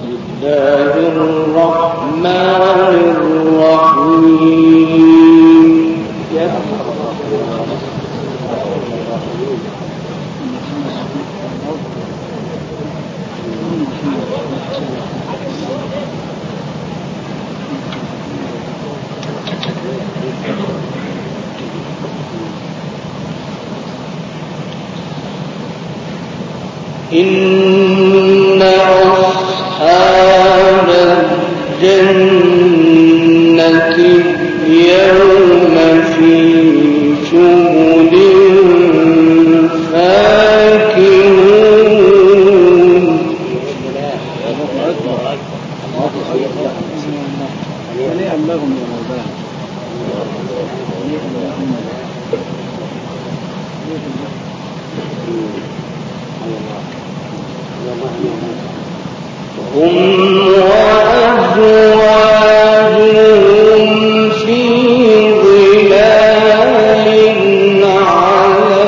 الله الرحمن الرحيم إن أصحاب الجنة اليوم في شغل فاكهون هم وأزواجهم في ظلال على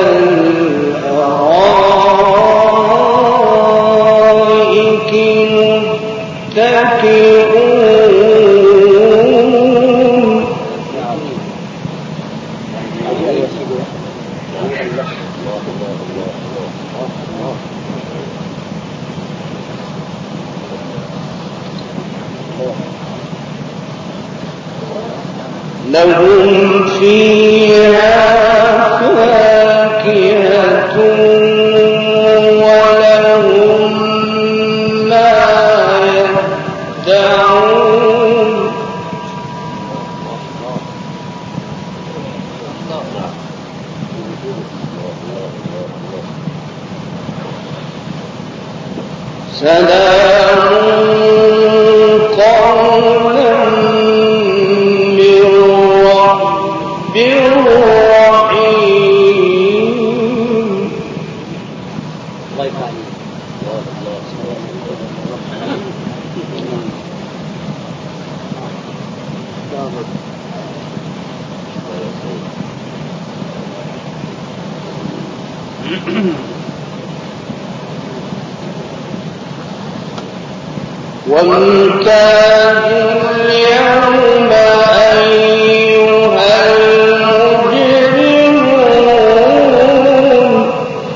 الأرائك متكئون لهم فيها فاكهة ولهم ما يدعون سلام قولا من رب رحيم وامتازوا اليوم أيها المجرمون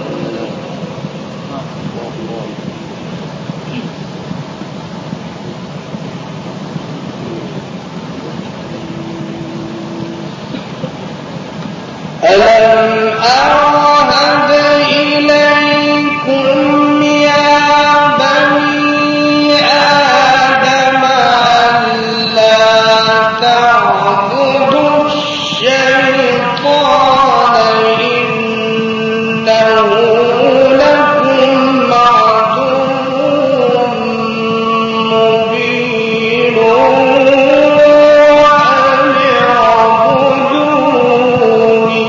ألم أعهد إليكم يا بني آدم ألا تعبدوا الشيطان إنه لكم عدو مبين وأن اعبدوني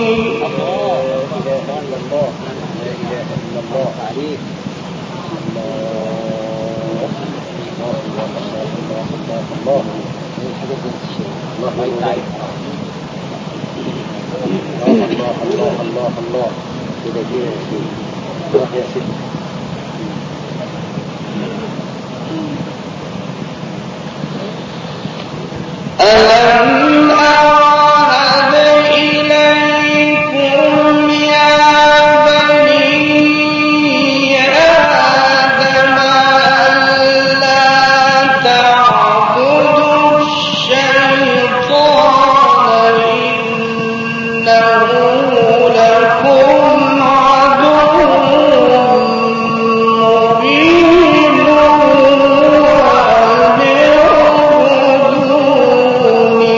الله كده كده روح يا سيدي ألم أعهد إليكم يا بني آدم ألا تعبدوا الشيطان إنه لكم عدو مبين وأن اعبدوني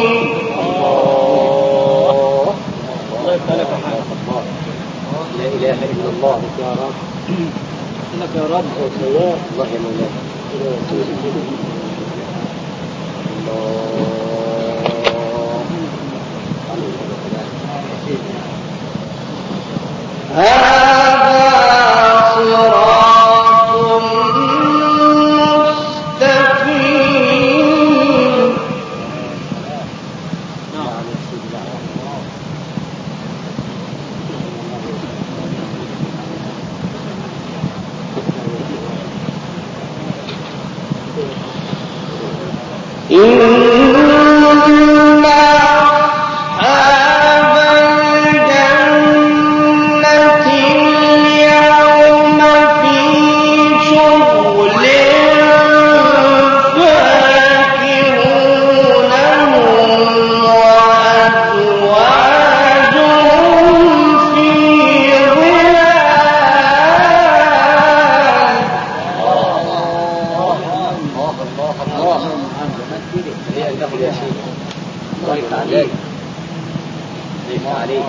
لا إله إلا الله يا رب لك يا رب الله يا مولانا هذا صراط مستقيم عليك ليس عليك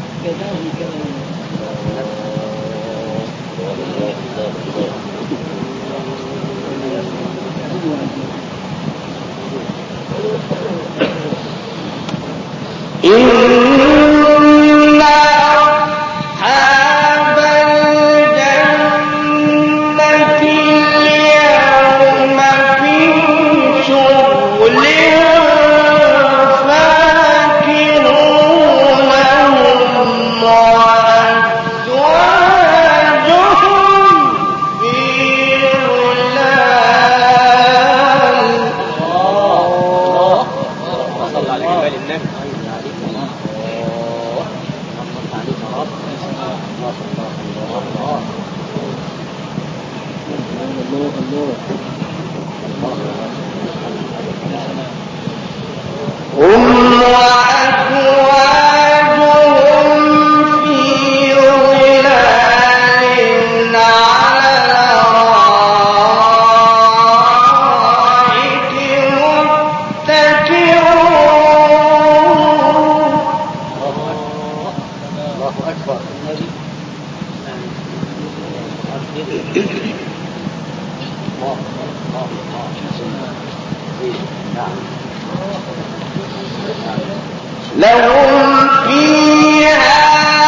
لهم فيها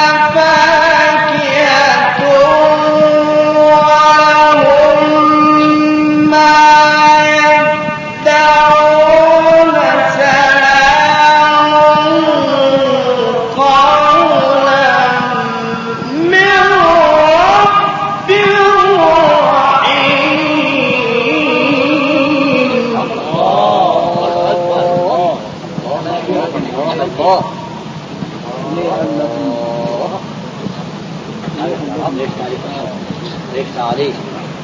فاكهة ولهم ما يدعون سلام قولا من رب رحيم. ليس عليك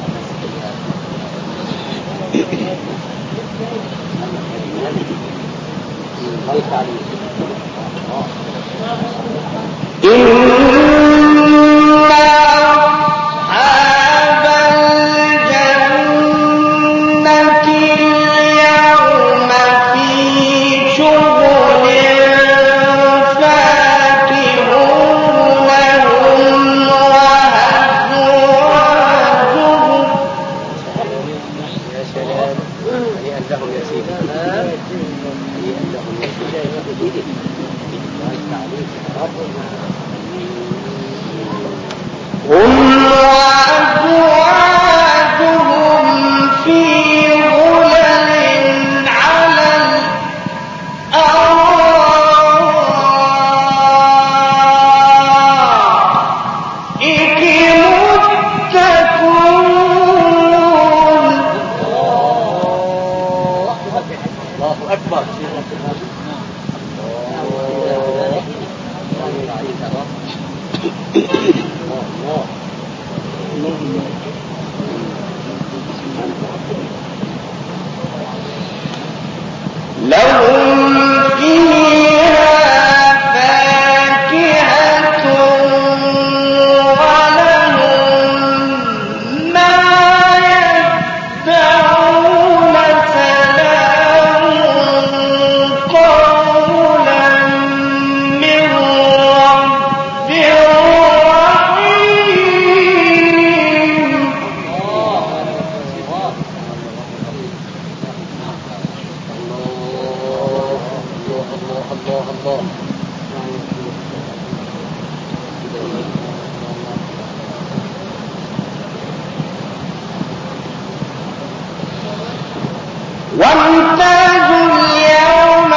وامتازوا اليوم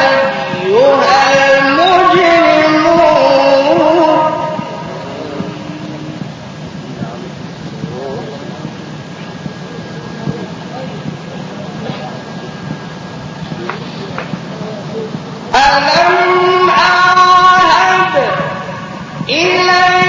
أيها المجرمون. ألم أعهد إلى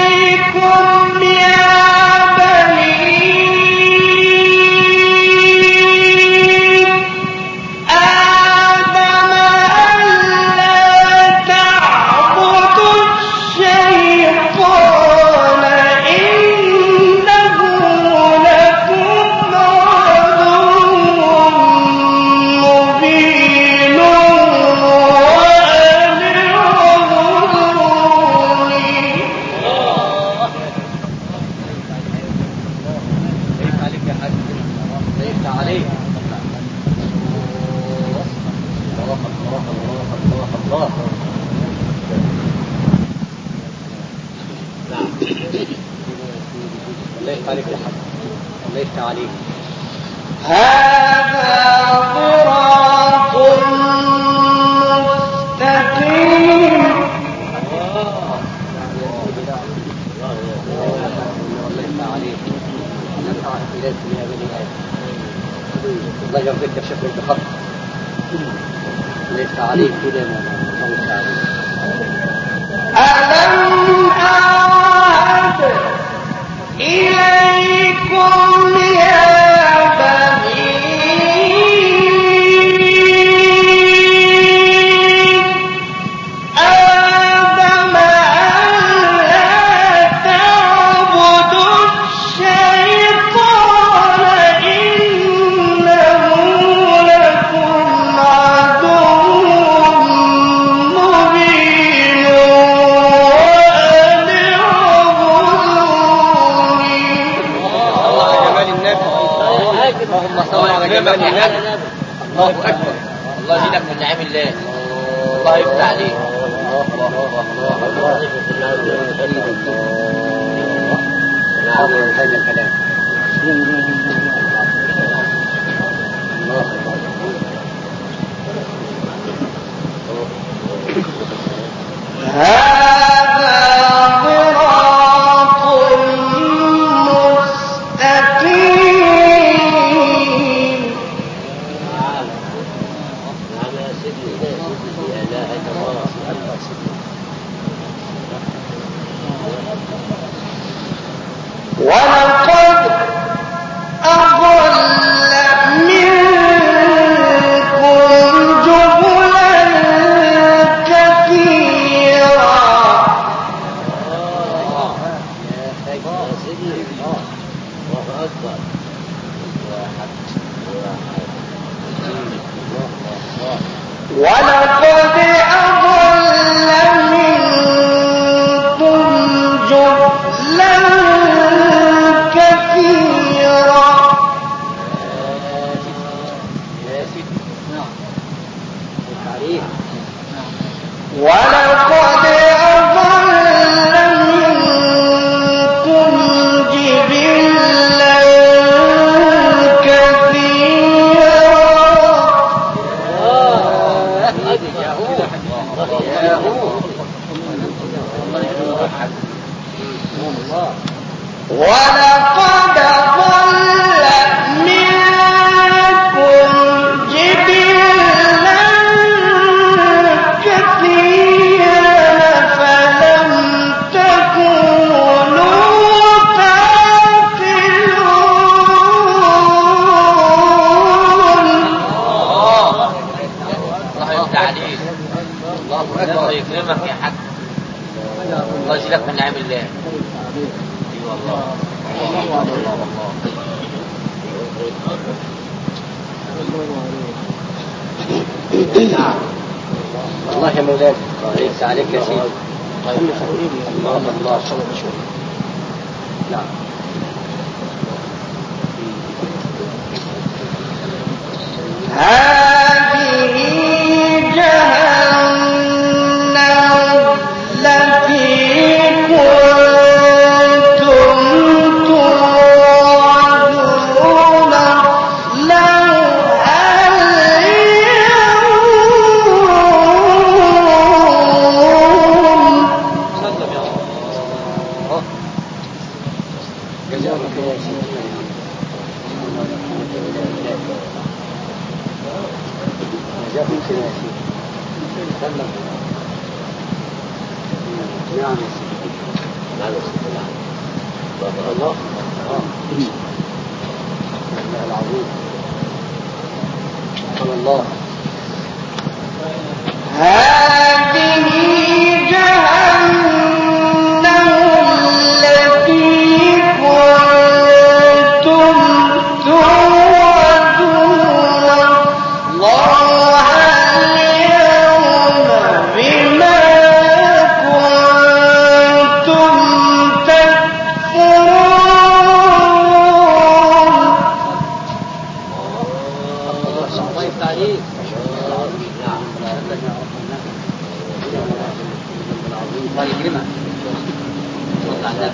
الله. نعم. الله يفتح عليك يا حبيبي. الله يفتح عليك. هذا صراط مستقيم. الله يرضيك يا شيخ بخط. الله يفتح عليك كده. الله يفتح عليك. ألم أعهد إليكم يا بني آدم ألا تعبدوا الشيطان إنه لكم عدو مبين وأن اعبدوني. الله جمال النبي. اللهم صل على جمال النبي. الله أكبر. الله يزيدك من نعم الله. الله يفتح عليك. نعم هذا الكلام. هذا صراط مستقيم. نعم يا سيدي يا اله الا الله. ولقد أضل منكم جبلا كثيرا. يا سيدي الله اكبر. ولقد أضل منكم جبلا كثيرا. يا سيدي نعم عليك. ولقد أضل منكم جبلا كثيرا. ولقد ضل منكم جبلا كثيرا فلم تكونوا تعقلون. الله يفتح عليك. الله يكرمك يا حاج. الله يزيدك من نعم الله. اي والله. نعم. الله يا مولانا. ليس عليك يا سيدي. الله. نعم. هذه جهنم التي كنتم توعدون اصلوها اليوم. سلم يا الله. جزاك الله خير. جزاكم خير يا سيدي. سلم. نعم يا سيدي. نعم يا سيدي. نعم. الله. الله العظيم. سبحان الله. هذه جهنم التي كنتم توعدون اصلوها اليوم بما كنتم تكفرون. الله يفتح عليك. نعم. الله يكرمك. الله على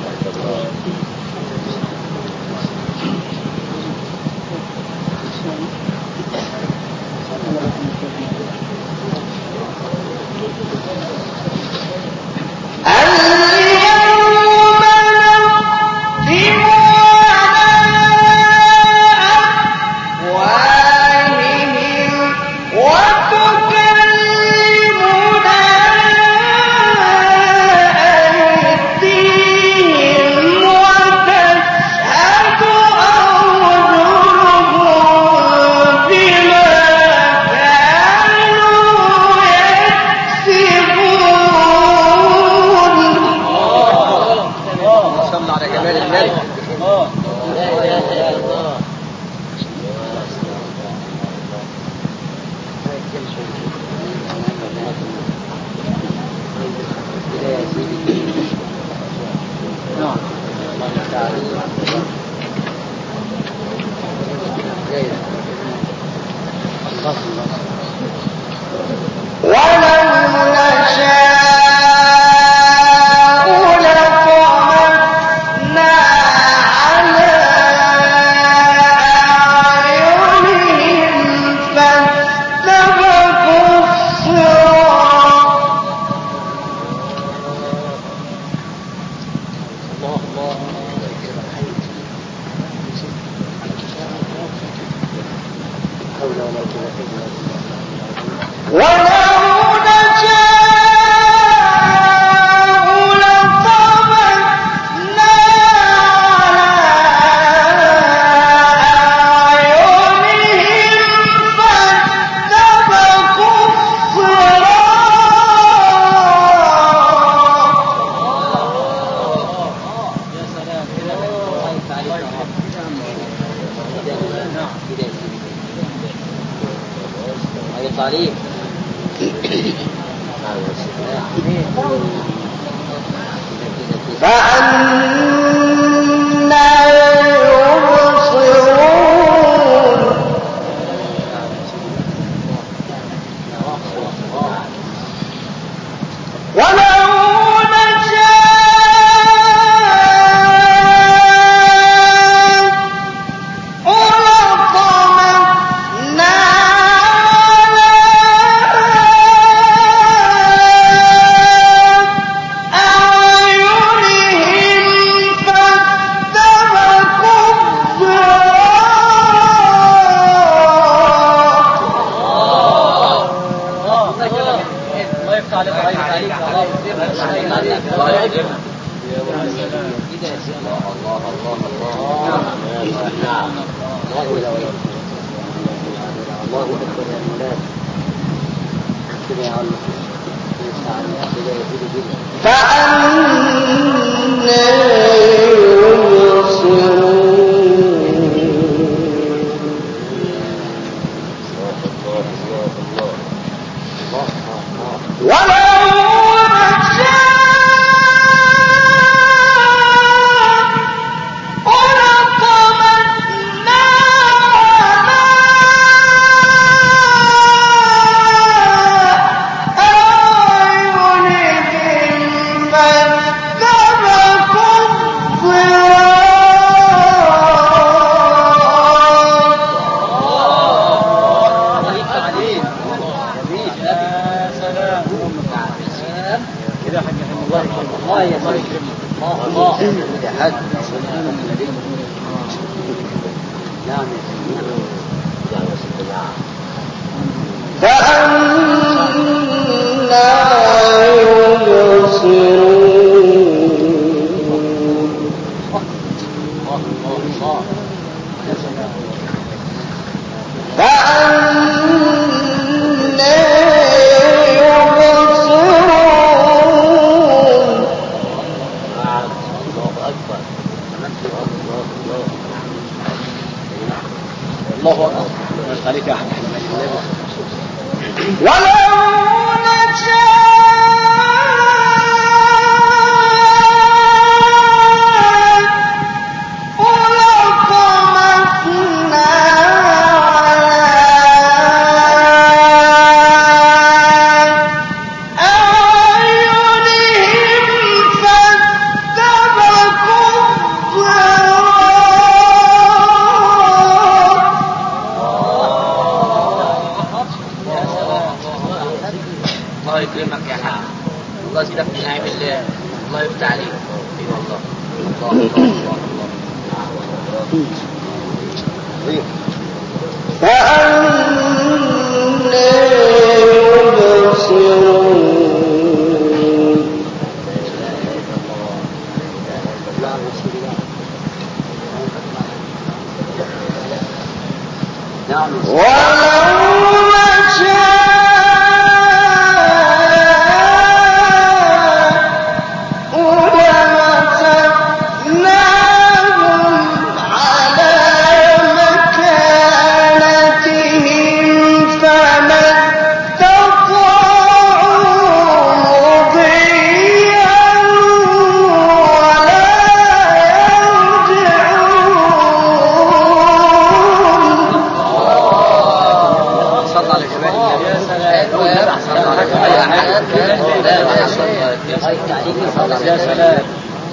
ولا الله يكرمك يا حاج، الله يزيدك من نعيم الله، الله يفتح عليك. اي والله. الله الله الله. فأنى يبصرون. ولو يا سلام.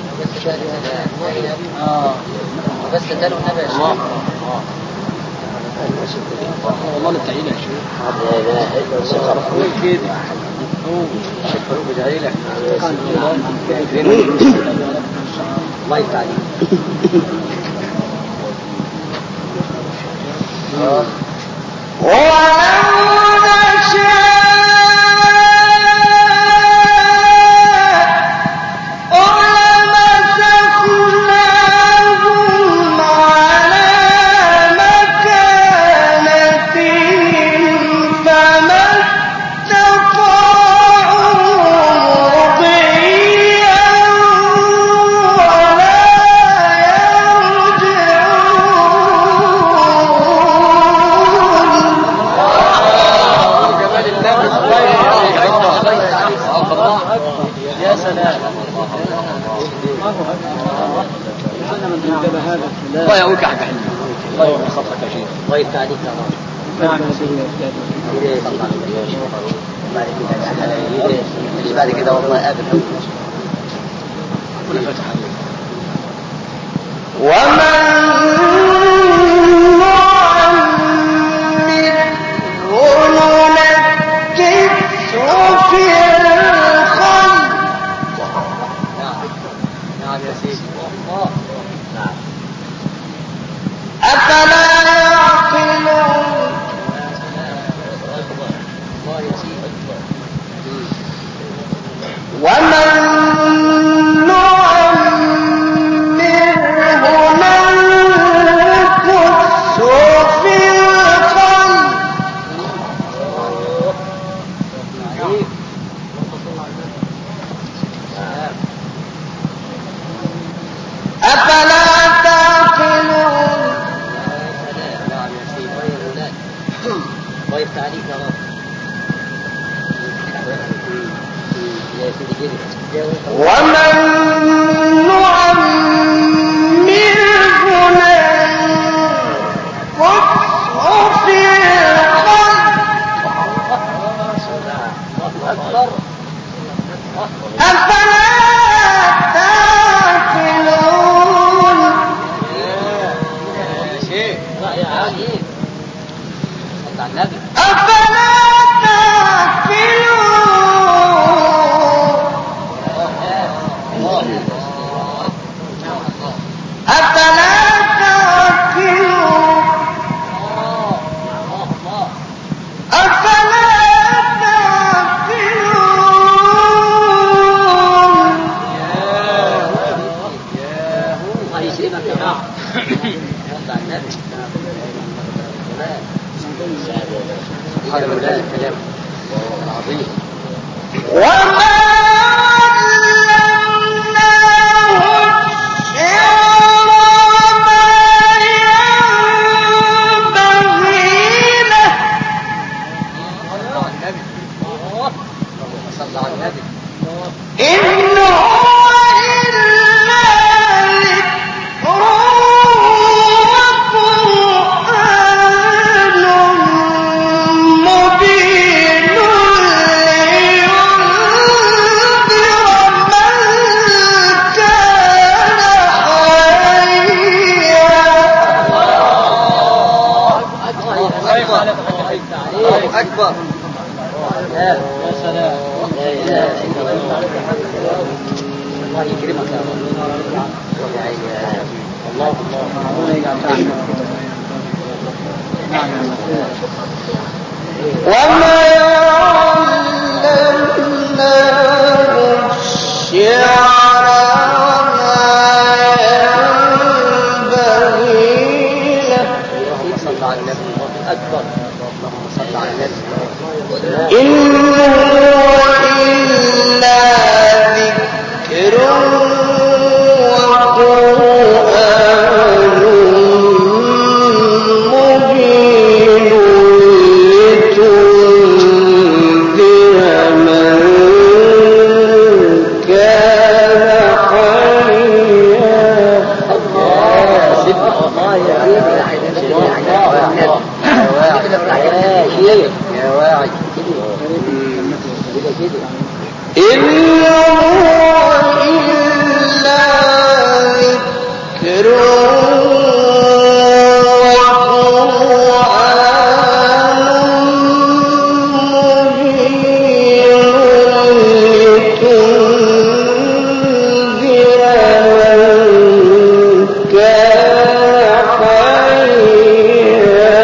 بس اداله النبي يا شيخ. والله بتعينك يا شيخ. كده شكرا بجايلك. الله يفتح عليك. الله يقولك يا حاج حلمي. الله يوفقك يا شيخ. الله يفتح عليك يا رب. نعم يا سيدي. اللي بعد كده والله قابل ربنا فتح عليك. مبين الله يكرمك يا رب. الله وما علمناه الشعر وما ينبغي له. صل على النبي أكبر. اللهم صل على النبي. إن هو إلا ذكر وقرآن مبين لتنذر من كان حيا. الله يا واعي. إن هو إلا ذكر وقرآن مبين لتنذر من كان حيا.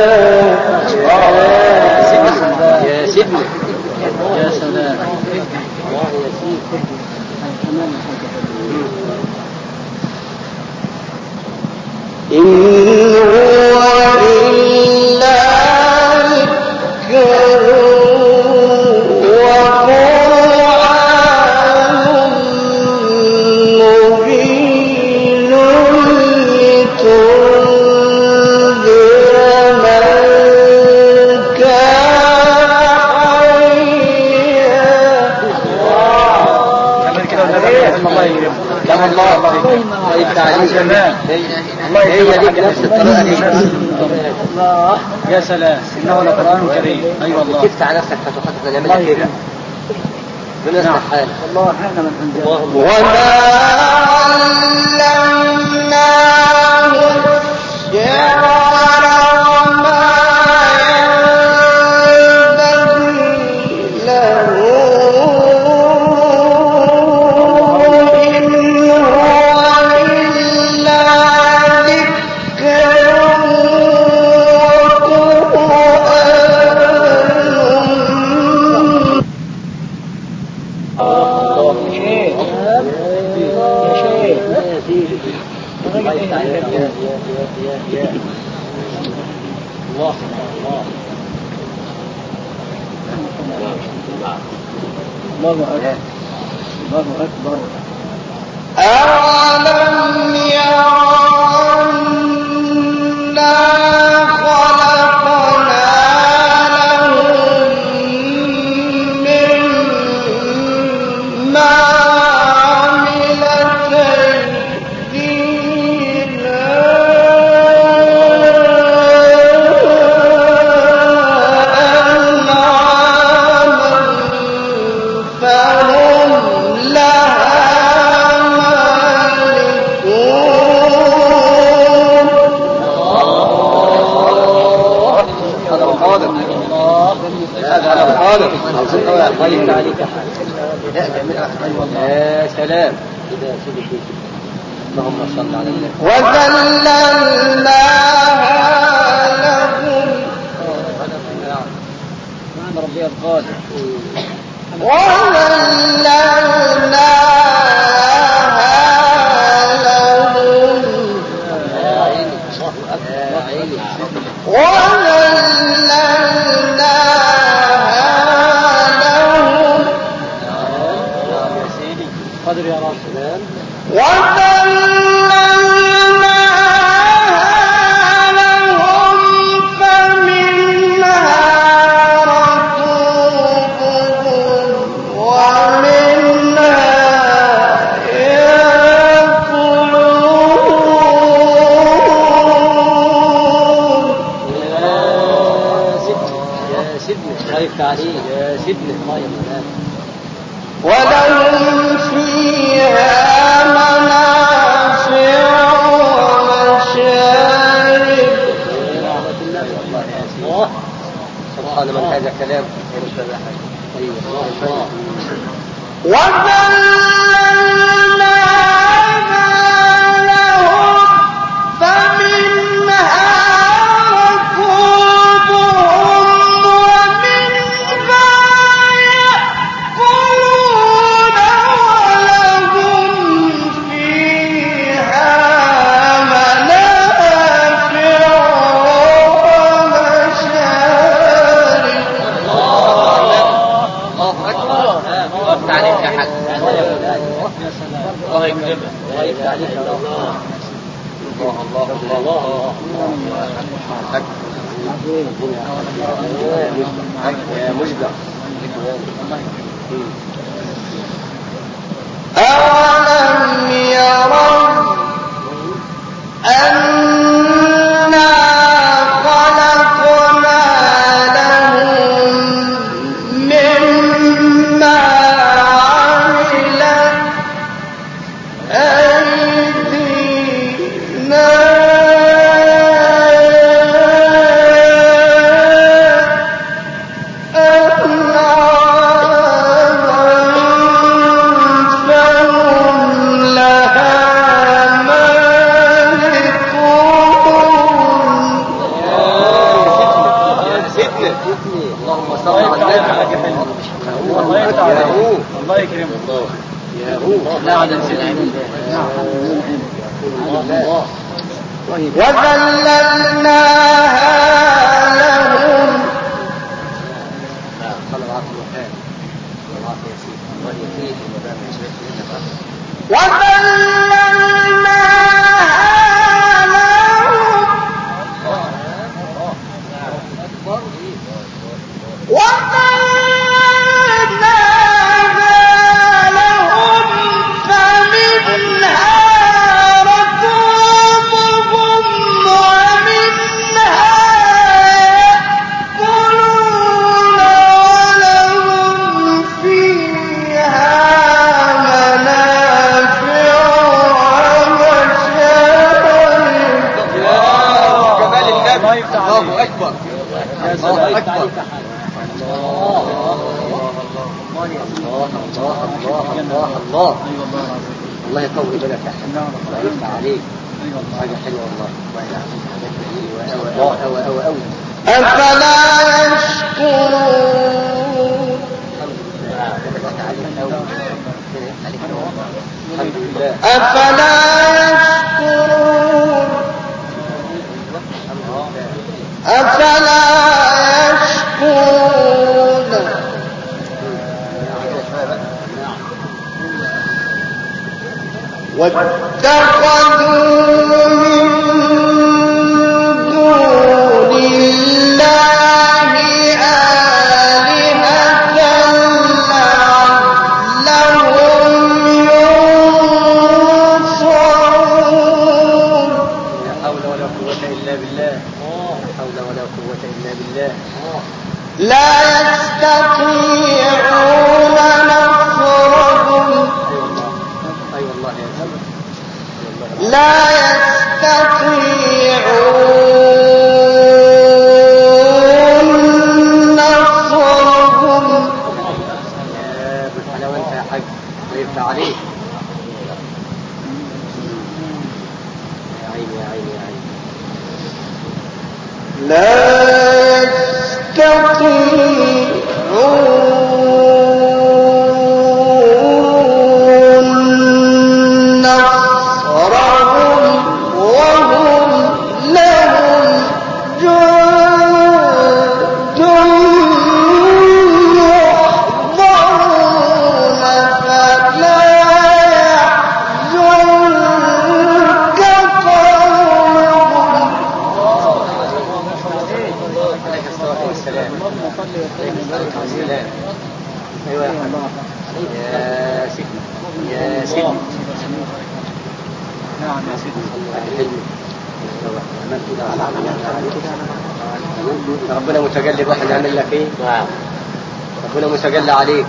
يا سيدنا يا سلام. الله يا سيدي. إن هو إلا ذكر وقرآن مبين لتنذر من كان حيا. كمان كده الله يكرمك. كما الله يفتح عليك. هي دي بنفس الطريقة دي. الله يا سلام. إنه لقرآن كريم. أيوة الله. تفتح نفسك فتحتك نعملها كده. من يصلح حالك. الله احنا من حنجاب. وما علمناه الشعر وما ينبغي له. إن هو إلا ذكر وقرآن. الله يفتح عليك. الله الله أكبر. الله أكبر. أَوَلَمْ يَرَوْا أَنَّا خَلَقْنَا لَهُم مِّمَّا عَمِلَتْ أَيْدِينَا أَنْعَامًا فَهُمْ لَهَا يا سلام. كده يا سيدي كده. اللهم صل على النبي. وذللناها لهم سبحان ربي القادر. وذللناها لهم يا عيني. الله أكبر. يا عيني. يا سيدي. قدر يا رب. سلام. وذللناها لهم فمنها ركوبهم ومنها يأكلون. يا سيدنا الله يفتح عليك. يا سيدنا الله يفتح. ولهم فيها منافع ومشارب. سبحان من هذا كلام. أيوة. الله. أولم يروا أنا خلقنا لهم مما عملت أيدينا الله يكرمك. يا هو لا عدد سنين وذللناها لهم الله أكبر. الله أكبر. الله الله يطول بالك يا حبيبي. الله يفتح عليك. حاجة حلوة والله. أفلا يشكرون أفلا يشكرون أفلا يشكرون واتخذوا من دون الله آلهة لعلهم ينصرون. لا حول ولا قوة إلا بالله. حول ولا قوة إلا بالله. لا يستطيعون نصرهم أي والله يا سيدي. لا يستطيعون نصرهم. يا بالحلاوة أنت يا حاج. الله يفتح عليك. يا عيني يا عيني يا عيني. لا يستطيعون نصرهم وهم لهم جند محضرون فلا يحزنك قولهم. عليك الصلاة والسلام. أيوة يا حبيبي. يا سيدي يا سيدي. نعم يا سيدي. ربنا متجلي واحد يعمل لك ايه؟ ربنا متجلى عليك.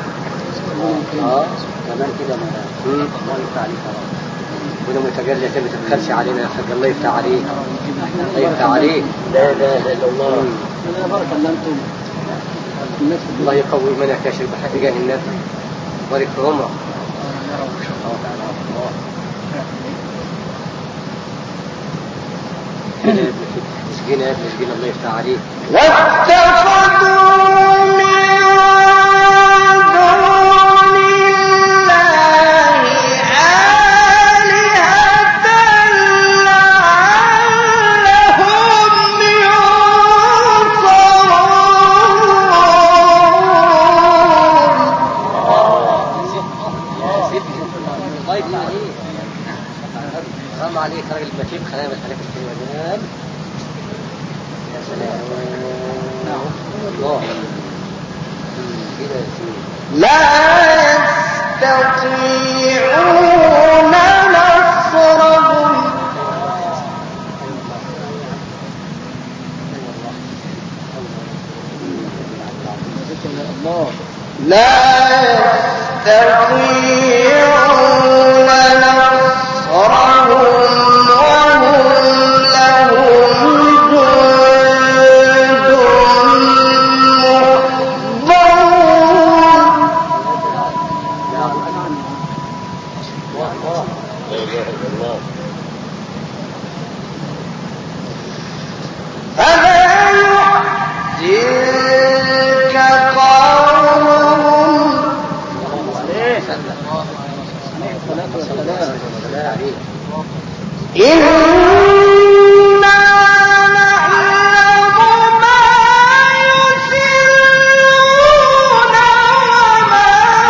كمان كده الله يفتح عليك. ربنا متجلي ما تبخلش علينا يا حاج. الله يفتح عليك. الله يفتح عليك. لا لا لا الا الله. يا بارك الله انتم. الله يقوي منك يا شيخ بحق جاه النبي. بارك في عمرك. مسكين يا ابن مسكين، الله يفتح عليك. واتخذوا من دون الله آلهة لعلهم ينصرون. حرام عليك راجل بشيب، خلينا بس عليك السلام. يا سلام. الله كده يا سيدي. لا يستطيعون نصرهم. لا يستطيعون نصرهم وهم لهم جند محضرون. فلا يحزنك قولهم. إنا نعلم ما يسرون وما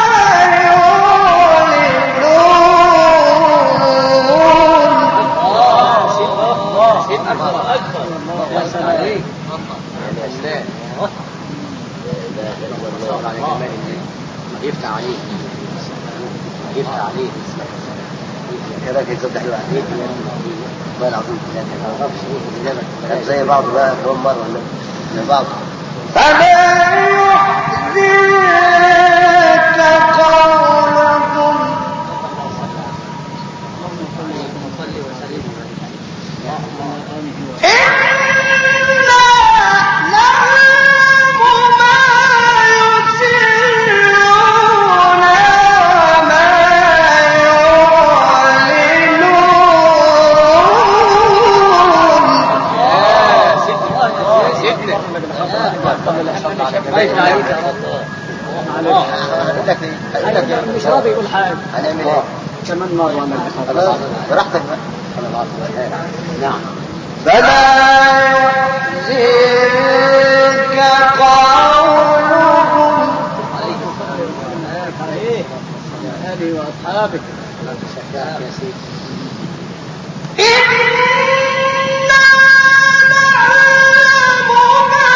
يفتح عليك يفتح عليك كده يصدق عليك والله العظيم ثلاثة ما اعرفش ايه زي بعض بقى كم مرة ولا زي بعض. فلا يحزنك قولهم. مش راضي يقول حاجة. هنعمل ايه؟ كمان مرة خلاص براحتك بقى. نعم. فلا يحزنك قولهم. هذه وأصحابك يا سيدي. إنا نعلم ما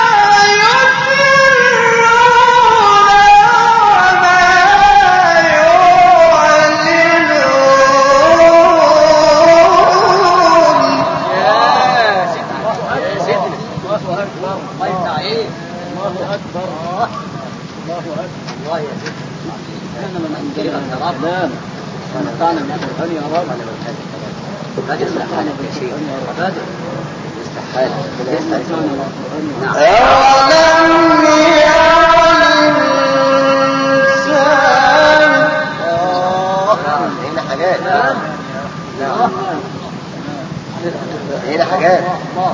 يسرون وما الله يا سيدي. أنا من أنزلنا السلام ونفعنا من الغني يا رب. راجل استحالة يا شيخ. راجل استحالة. نعم. أولم يعلم الإنسان. هنا حاجات. نعم. هنا حاجات.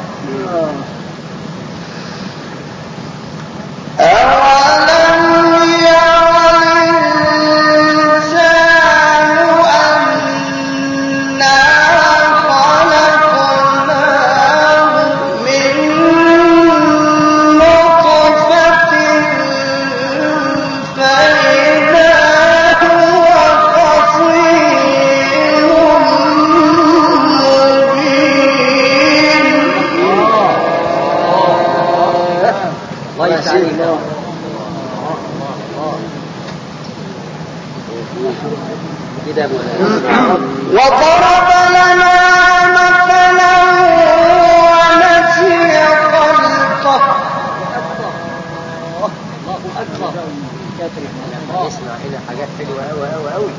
أولم يعلم الإنسان أنا خلقناه من نطفة فإذا هو خصيم مبين. الله يسعدك. وضرب لنا مثلا ونسي خلقه. الله أكبر. اسمع هنا حاجات حلوة أوي أوي أوي.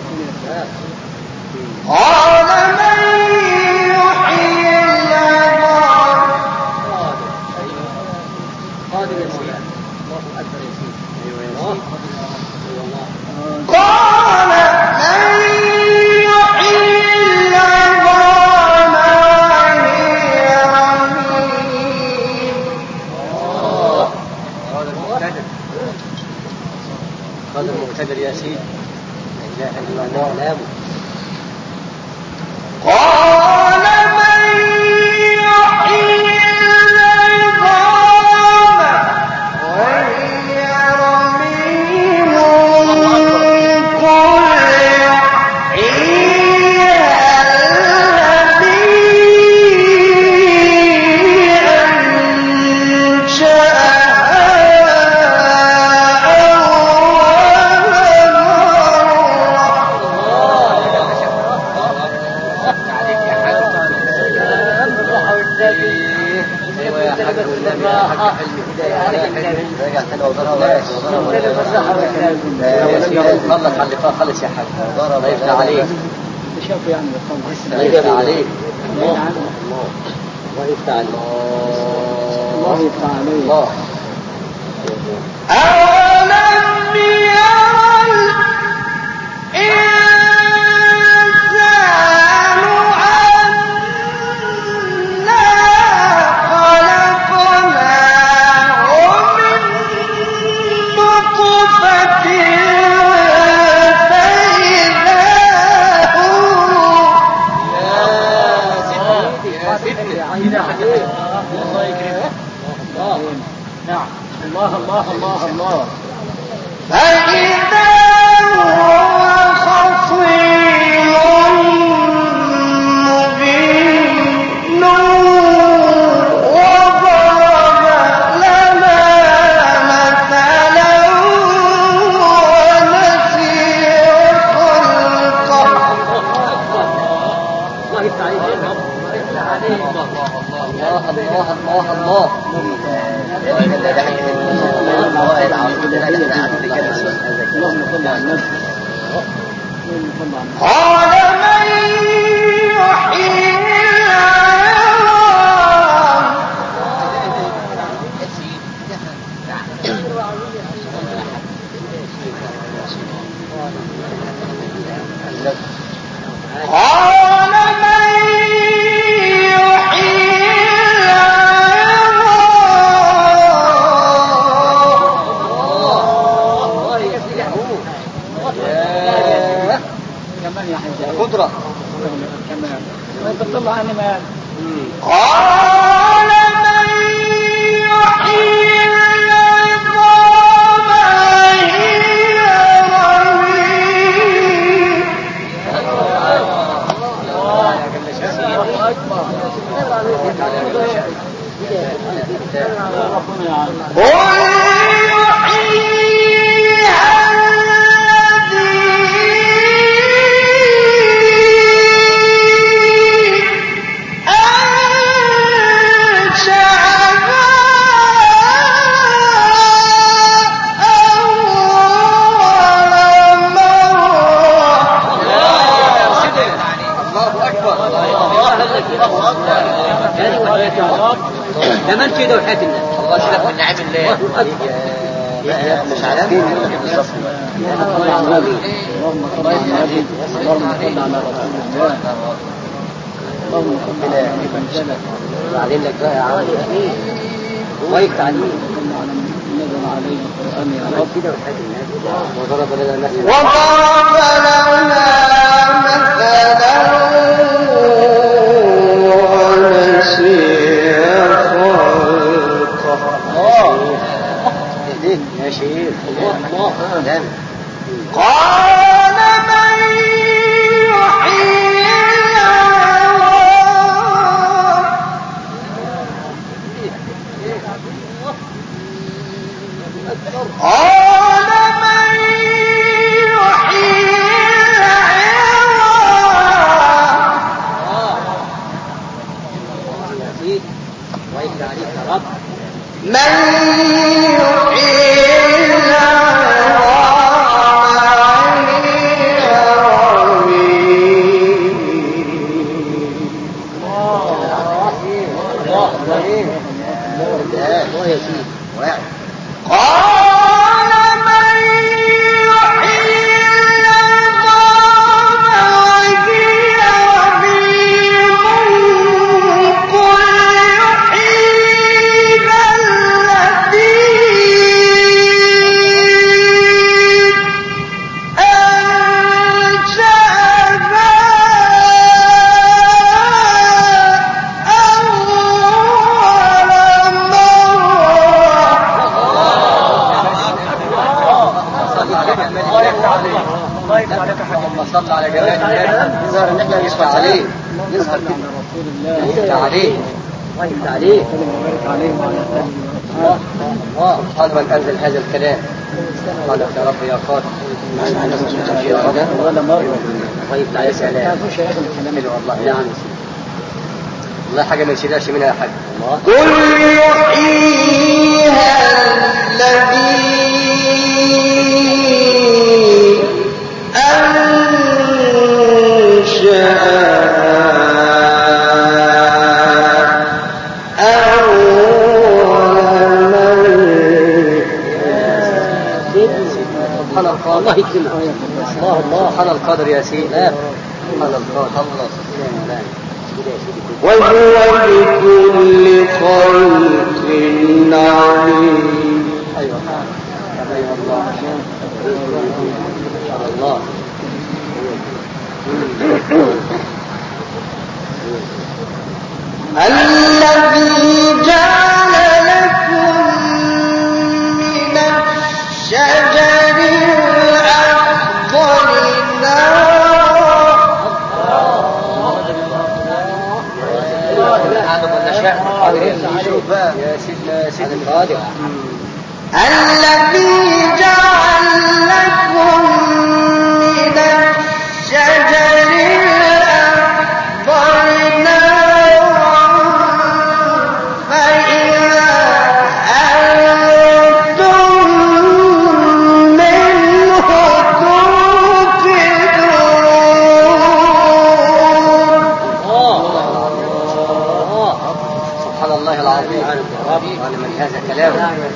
قال من يحيي العظام. قادر يا مولانا. الله أكبر يا سيدي. أيوة يا سيدي. قال قال من يحيي العظام وهي رميم قل يحييها الذي أنشأها أول خلص يا حاج. الله يفتح عليك. شوفوا يعني الله يفتح عليك. الله يفتح عليك. الله يفتح عليك. الله. أولم يرى الإنسان أنا خلقناه من نطفة فإذا نعم. الله الله الله الله. فإذا هو خصيم مبين وضرب لنا مثلا ونسي خلقه. الله يفتح عليك. الله اللهم صل على النبي. قال من يحيي العظام قال من يحيي العظام كمان يا حاج. قدرة. كمان. انت تطلع عني ما قال من يحيي العظام وهي رميم قل يحييها كمان كده وحياة الناس. الله يشرف من نعم الله. مش عارفين بالظبط. اللهم صل على النبي. اللهم صل على رسول الله. اللهم صل على النبي. بعدين لك بقى يا عم ويفتح عليك. نزل عليه القرآن يا رب. كده وحياة الناس. وضرب لنا مثلا. وضرب لنا مثلا ونسي يا شيخ. الله. قال من يحيي العظام قال من يحيي اللهم صل على جلال النبي. يظهر ان احنا نشفع عليه، يظهر كده يفتح عليه ويفتح عليه. قال من انزل هذا الكلام؟ قال يا رب يا قادر ولا مرة ويفتح عليه سلام. حلو والله. نعم والله حاجة ما نشيلهاش منها حاجة. قل يحييها الذي الله يكرمك. الله سبحان القادر يا سيدي. سبحان القادر. وهو بكل خلق عليم. ايوه الله الله. الذي جعل لكم من الشجر الأخضر نارا. يا سيدنا القادر. الذي جعل لكم من الشجر الأخضر نارا فإذا أنتم منه توقدون. سبحان الله العظيم. وانا من هذا كلام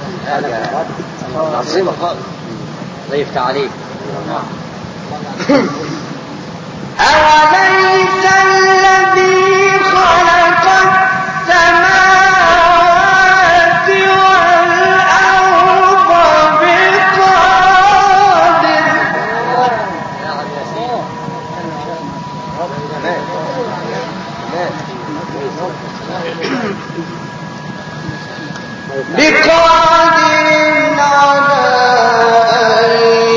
عظيم خالص. الله يفتح عليك. أوليس الذي خلق السماوات والأرض بقادر على أن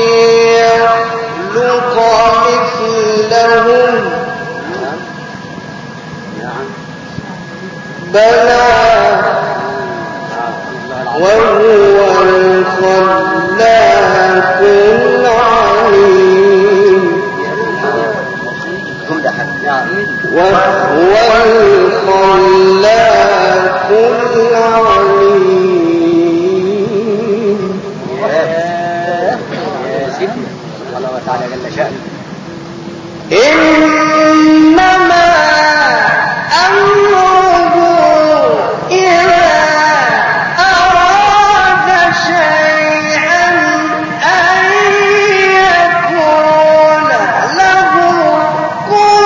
يخلق مثلهم بلى وهو الخلاق العليم. وهو الخلاق العليم. يا سيدي الله تعالى جل شأنه. إنما أمره إذا أراد شيئا أن يقول له كن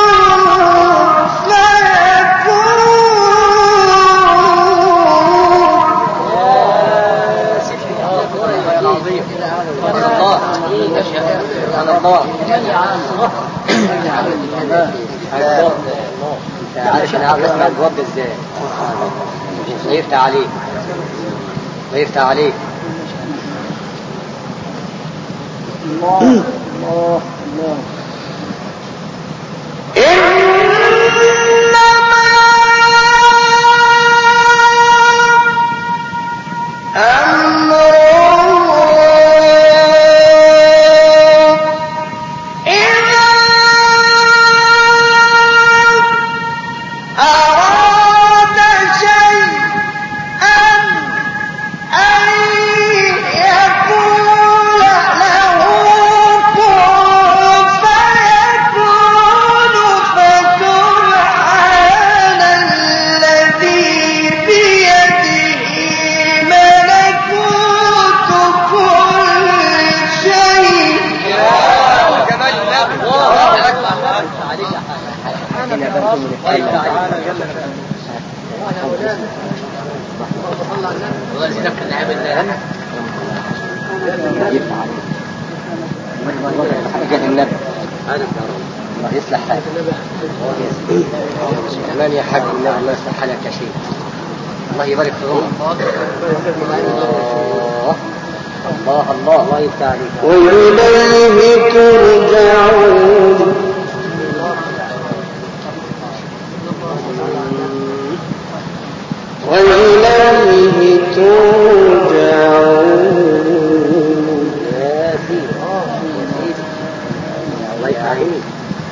عارف انا عاوز اسمع الجواب ده ازاي. الله يفتح عليك. الله يفتح عليك. الله الله الله. يصلح حالك. كمان يا حاج الله يصلح حالك يا شيخ. الله يبارك في عمرك. الله الله الله يفتح عليك. وإليه ترجعون وإليه ترجعون. يا سيدي الله يفتح عليك.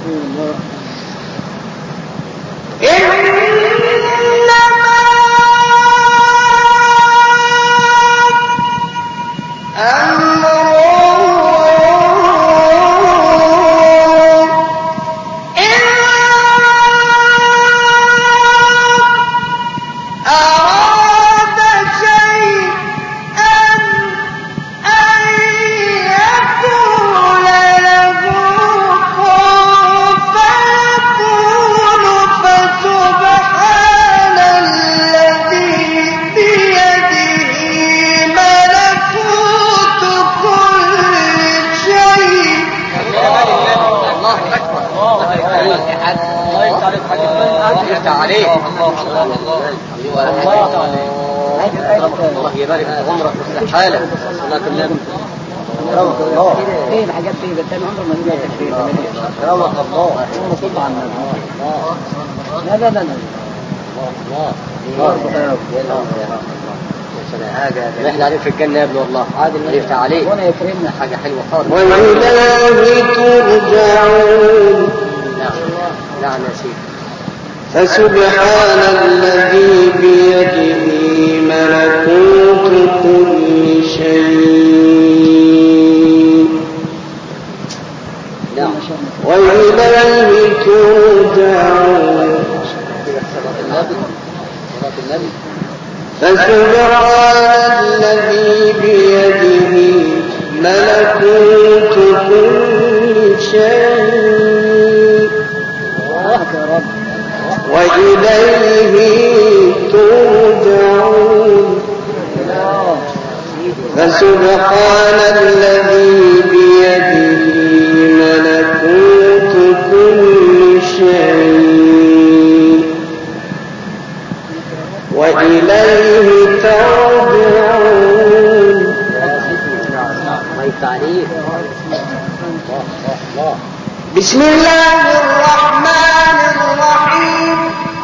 الله يبارك في عمرك ويصلح حالك. صلاة النبي. رحمك الله. ايه الحاجات دي بتعمل عمر ما نجي تكفير. رحمك الله. صوت عن لا لا لا حاجة احنا عليك في الجنة يا ابن الله. عادل يفتح عليك. وانا يكرمنا حاجة حلوة خالص. وإليه ترجعون. نعم يا سيدي. فسبحان الذي بيده ملكوت كل شيء وإليه ترجعون. فسبحان الذي بيده ملكوت كل شيء وإليه ترجعون. فسبحان الذي بيده ملكوت كل شيء وإليه ترجعون. بسم الله الرحمن الرحيم.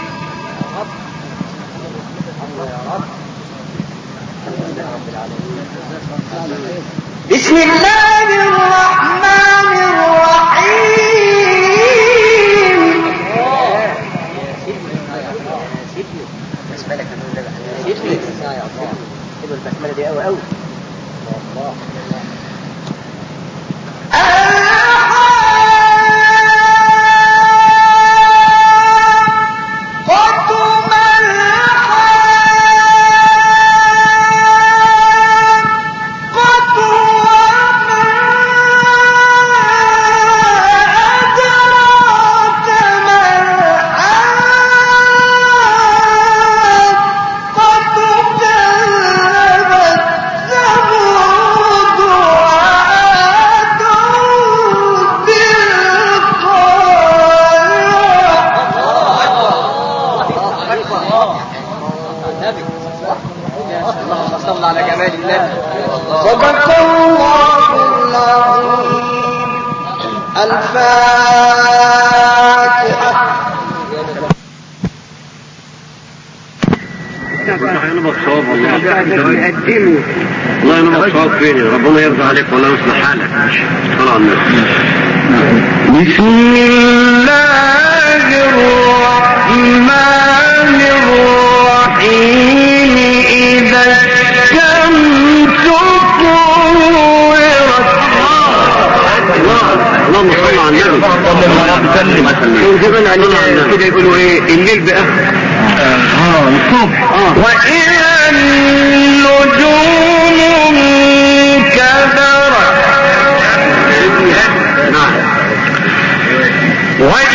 بسم الله الرحمن الرحيم. البسملة دي قوي قوي. على جمال الله. صدق الله العظيم. الفاتحة. الله ينبغ صواب والله. الله ينبغ صواب فيني. ربنا يرضى عليك ولا يصلح حالك. طلع الناس. بسم الله الرحمن الرحيم. إذا الشمس كورت. اللهم صل على النبي. كده يقولوا ايه الليل بقى الصبح. وإذا النجوم انكدرت. نعم. وإذا